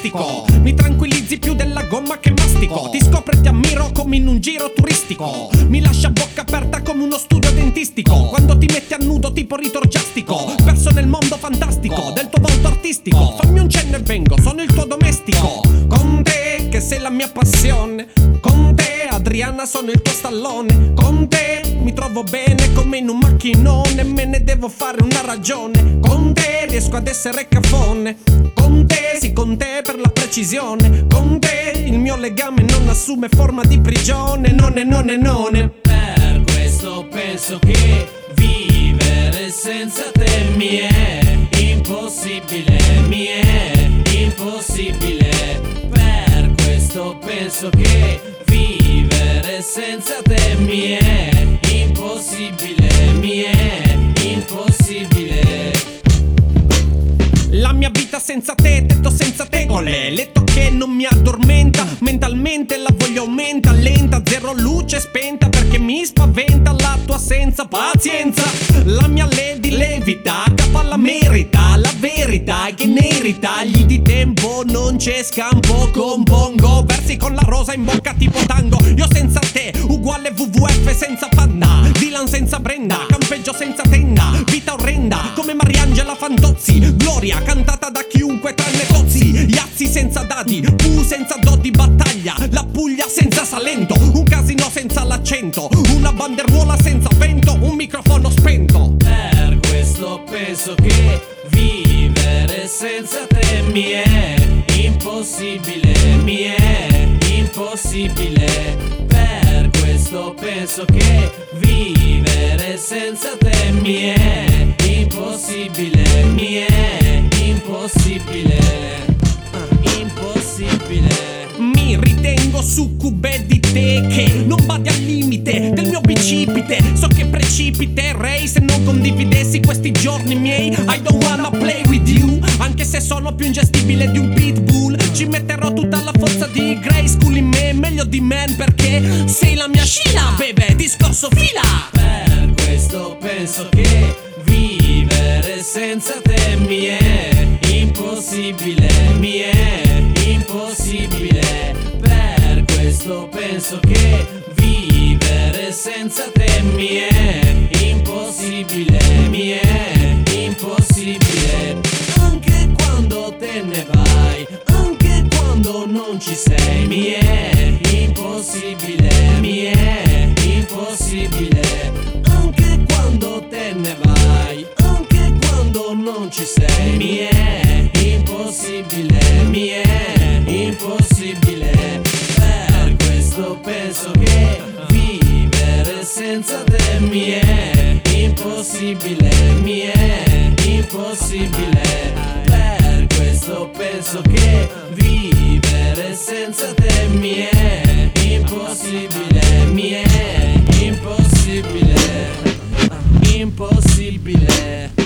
fantastico. Mi tranquillizzi più della gomma che mastico. Ti scopro e ti ammiro come in un giro turistico. Mi lascia a bocca aperta come uno studio dentistico. Quando ti metti a nudo tipo ritorgiastico, perso nel mondo fantastico del tuo volto artistico. Fammi un cenno e vengo, sono il tuo domestico. Con te che sei la mia passione, con te Adriana sono il tuo stallone. Con te mi trovo bene come in un macchinone, me ne devo fare una ragione. Con te riesco ad essere cafone. Con te, sì, con te per la precisione. Con te il mio legame non assume forma di prigione. Non è. Per questo penso che vivere senza te mi è impossibile, mi è impossibile. Per questo penso che vivere senza te mi è impossibile, mi è impossibile. La mia vita senza te, tetto senza tegole, letto che non mi addormenta, mentalmente la voglia aumenta, lenta, zero luce spenta perché mi spaventa la tua assenza. Pazienza, la mia lady levita, capa merita, la verità è che nei ritagli di tempo non c'è scampo. Compongo versi con la rosa in bocca tipo tango. Io senza te, uguale WWF senza Panda, Dylan senza Brenda, campeggio senza tenda, vita orrenda come Mariangela Fantozzi, gloria cantata da chiunque tranne Cozzi. Iazzi senza dadi, senza doti battaglia, la Puglia senza Salento, un casino senza l'accento, una banderuola senza vento, un microfono spento. Per questo penso che vivere senza te mi è impossibile, mi è impossibile. Per questo penso che vivere senza te mi è impossibile, mi è impossibile, impossibile. Mi ritengo succube di te che non badi al limite del mio bicipite. So che precipiterei se non condividessi questi giorni miei. I don't wanna play with you, anche se sono più ingestibile di un pitbull. Ci metterò tutta la forza di Grey School in me, meglio di man perché sei la mia Sheila, bebe, discorso fila. Per questo penso che vivere senza te mi è impossibile, mi è impossibile. Per questo penso che vivere senza te mi è impossibile, mi è impossibile. Anche quando te ne vai, anche quando non ci sei, mi è impossibile, mi è impossibile. Anche quando te ne vai, anche quando non ci sei, mi è impossibile, mi è impossibile. Per questo penso che vivere senza te mi è impossibile, mi è impossibile. Per questo penso che vivere senza te mi è impossibile, mi è impossibile, impossibile.